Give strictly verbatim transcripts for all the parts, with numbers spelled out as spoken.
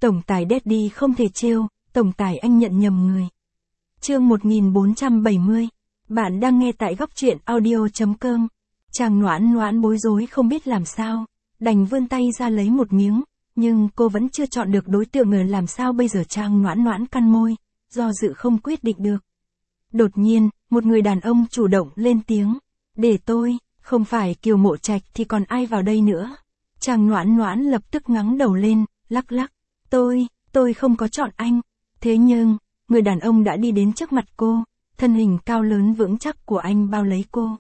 Tổng tài Daddy không thể trêu, tổng tài anh nhận nhầm người. Chương một nghìn bốn trăm bảy mươi. Bạn đang nghe tại góc truyện audio chấm com. Chàng Noãn Noãn bối rối không biết làm sao, đành vươn tay ra lấy một miếng, nhưng cô vẫn chưa chọn được đối tượng ngờ làm sao bây giờ. Chàng Noãn Noãn cắn môi, do dự không quyết định được. Đột nhiên, một người đàn ông chủ động lên tiếng. Để tôi, không phải Kiều Mộ Trạch thì còn ai vào đây nữa. Chàng Noãn Noãn lập tức ngẩng đầu lên, lắc lắc. Tôi, tôi không có chọn anh. Thế nhưng, người đàn ông đã đi đến trước mặt cô, thân hình cao lớn vững chắc của anh bao lấy cô.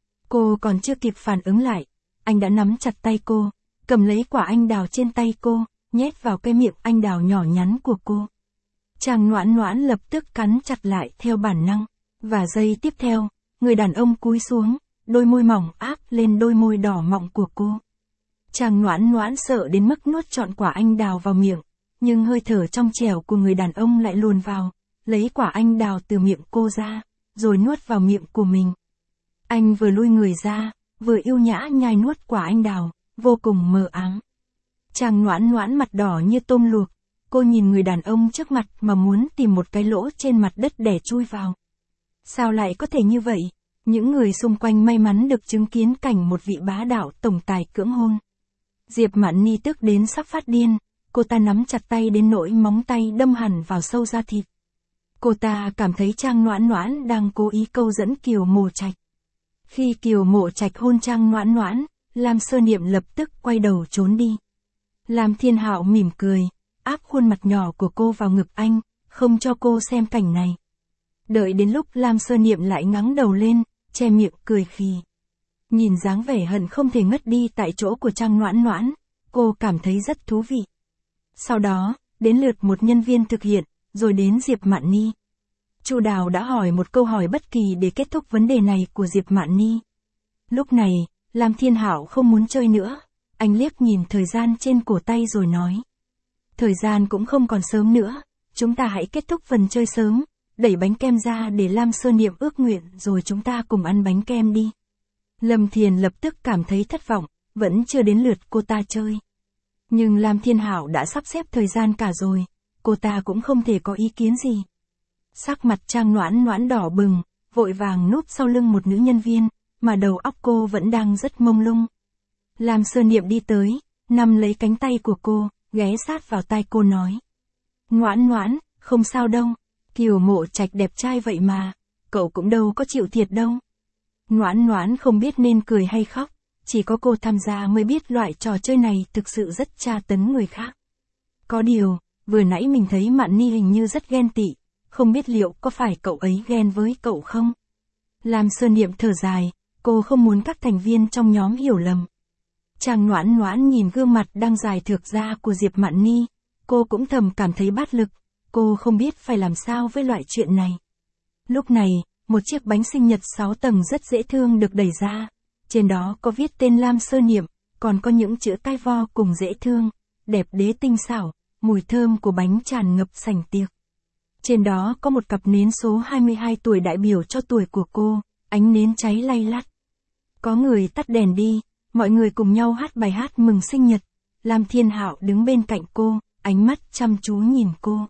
Cô còn chưa kịp phản ứng lại, anh đã nắm chặt tay cô, cầm lấy quả anh đào trên tay cô, nhét vào cái miệng anh đào nhỏ nhắn của cô. Chàng Noãn Noãn lập tức cắn chặt lại theo bản năng, và giây tiếp theo, người đàn ông cúi xuống, đôi môi mỏng áp lên đôi môi đỏ mọng của cô. Chàng Noãn Noãn sợ đến mức nuốt trọn quả anh đào vào miệng, nhưng hơi thở trong trẻo của người đàn ông lại luồn vào, lấy quả anh đào từ miệng cô ra, rồi nuốt vào miệng của mình. Anh vừa lui người ra, vừa yêu nhã nhai nuốt quả anh đào, vô cùng mờ ám. Chàng Noãn Noãn mặt đỏ như tôm luộc, cô nhìn người đàn ông trước mặt mà muốn tìm một cái lỗ trên mặt đất để chui vào. Sao lại có thể như vậy? Những người xung quanh may mắn được chứng kiến cảnh một vị bá đạo tổng tài cưỡng hôn. Diệp Mạn Ni tức đến sắp phát điên, cô ta nắm chặt tay đến nỗi móng tay đâm hẳn vào sâu da thịt. Cô ta cảm thấy Trang Noãn Noãn đang cố ý câu dẫn Kiều Mộ Trạch. Khi Kiều Mộ Trạch hôn Trang Noãn Noãn, Lam Sơ Niệm lập tức quay đầu trốn đi. Lam Thiên Hạo mỉm cười, áp khuôn mặt nhỏ của cô vào ngực anh, không cho cô xem cảnh này. Đợi đến lúc Lam Sơ Niệm lại ngẩng đầu lên, che miệng cười khì. Nhìn dáng vẻ hận không thể ngất đi tại chỗ của Trang Noãn Noãn, cô cảm thấy rất thú vị. Sau đó, đến lượt một nhân viên thực hiện, rồi đến Diệp Mạn Ni. Chu Đào đã hỏi một câu hỏi bất kỳ để kết thúc vấn đề này của Diệp Mạn Ni. Lúc này, Lam Thiên Hạo không muốn chơi nữa, anh liếc nhìn thời gian trên cổ tay rồi nói. Thời gian cũng không còn sớm nữa, chúng ta hãy kết thúc phần chơi sớm, đẩy bánh kem ra để Lam Sơ Niệm ước nguyện rồi chúng ta cùng ăn bánh kem đi. Lâm Thiền lập tức cảm thấy thất vọng, vẫn chưa đến lượt cô ta chơi. Nhưng Lam Thiên Hạo đã sắp xếp thời gian cả rồi, cô ta cũng không thể có ý kiến gì. Sắc mặt Trang Noãn Noãn đỏ bừng, vội vàng núp sau lưng một nữ nhân viên, mà đầu óc cô vẫn đang rất mông lung. Lam Sơ Niệm đi tới, nắm lấy cánh tay của cô, ghé sát vào tai cô nói. Noãn Noãn, không sao đâu, Kiều Mộ Trạch đẹp trai vậy mà, cậu cũng đâu có chịu thiệt đâu. Noãn Noãn không biết nên cười hay khóc, chỉ có cô tham gia mới biết loại trò chơi này thực sự rất tra tấn người khác. Có điều, vừa nãy mình thấy Mạn Ni hình như rất ghen tị, không biết liệu có phải cậu ấy ghen với cậu không? Lam Sơ Niệm thở dài, cô không muốn các thành viên trong nhóm hiểu lầm. Trang Noãn Noãn nhìn gương mặt đang dài thượt ra của Diệp Mạn Ni, cô cũng thầm cảm thấy bát lực, cô không biết phải làm sao với loại chuyện này. Lúc này, một chiếc bánh sinh nhật sáu tầng rất dễ thương được đẩy ra, trên đó có viết tên Lam Sơ Niệm, còn có những chữ cái vo cùng dễ thương, đẹp đẽ tinh xảo, mùi thơm của bánh tràn ngập sảnh tiệc. Trên đó có một cặp nến số hai mươi hai tuổi đại biểu cho tuổi của cô, ánh nến cháy lay lắt. Có người tắt đèn đi, mọi người cùng nhau hát bài hát mừng sinh nhật. Lam Thiên Hạo đứng bên cạnh cô, ánh mắt chăm chú nhìn cô.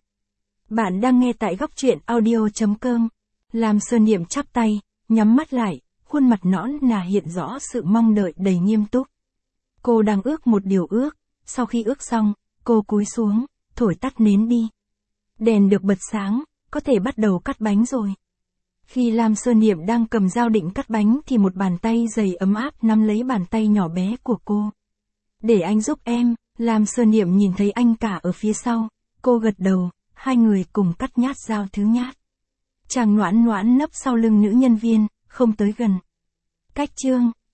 Bạn đang nghe tại góc truyện audio chấm com. Lam Sơ Niệm chắp tay, nhắm mắt lại, khuôn mặt nõn nà hiện rõ sự mong đợi đầy nghiêm túc. Cô đang ước một điều ước, sau khi ước xong, cô cúi xuống, thổi tắt nến đi. Đèn được bật sáng, có thể bắt đầu cắt bánh rồi. Khi Lam Sơ Niệm đang cầm dao định cắt bánh thì một bàn tay dày ấm áp nắm lấy bàn tay nhỏ bé của cô. Để anh giúp em, Lam Sơ Niệm nhìn thấy anh cả ở phía sau, cô gật đầu, hai người cùng cắt nhát dao thứ nhát. Chàng Noãn Noãn nấp sau lưng nữ nhân viên, không tới gần. Cách chương